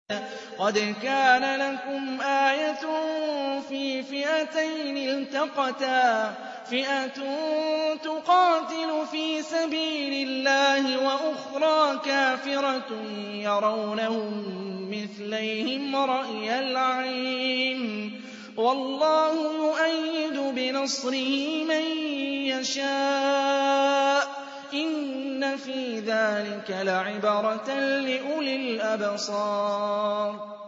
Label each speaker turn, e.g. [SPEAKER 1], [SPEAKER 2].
[SPEAKER 1] قَدْ كَانَ لَكُمْ آيَةٌ فِي فِئَتَيْنِ الْتَقَتَا ۖ فِئَةٌ تُقَاتِلُ فِي سَبِيلِ اللَّهِ وَأُخْرَىٰ كَافِرَةٌ يَرَوْنَهُم مِّثْلَيْهِمْ رَأْيَ الْعَيْنِ ۚ وَاللَّهُ يُؤَيِّدُ بِنَصْرِهِ مَن يَشَاءُ ۗ إِنَّ فِي ذَٰلِكَ لَعِبْرَةً لِّأُولِي الْأَبْصَارِ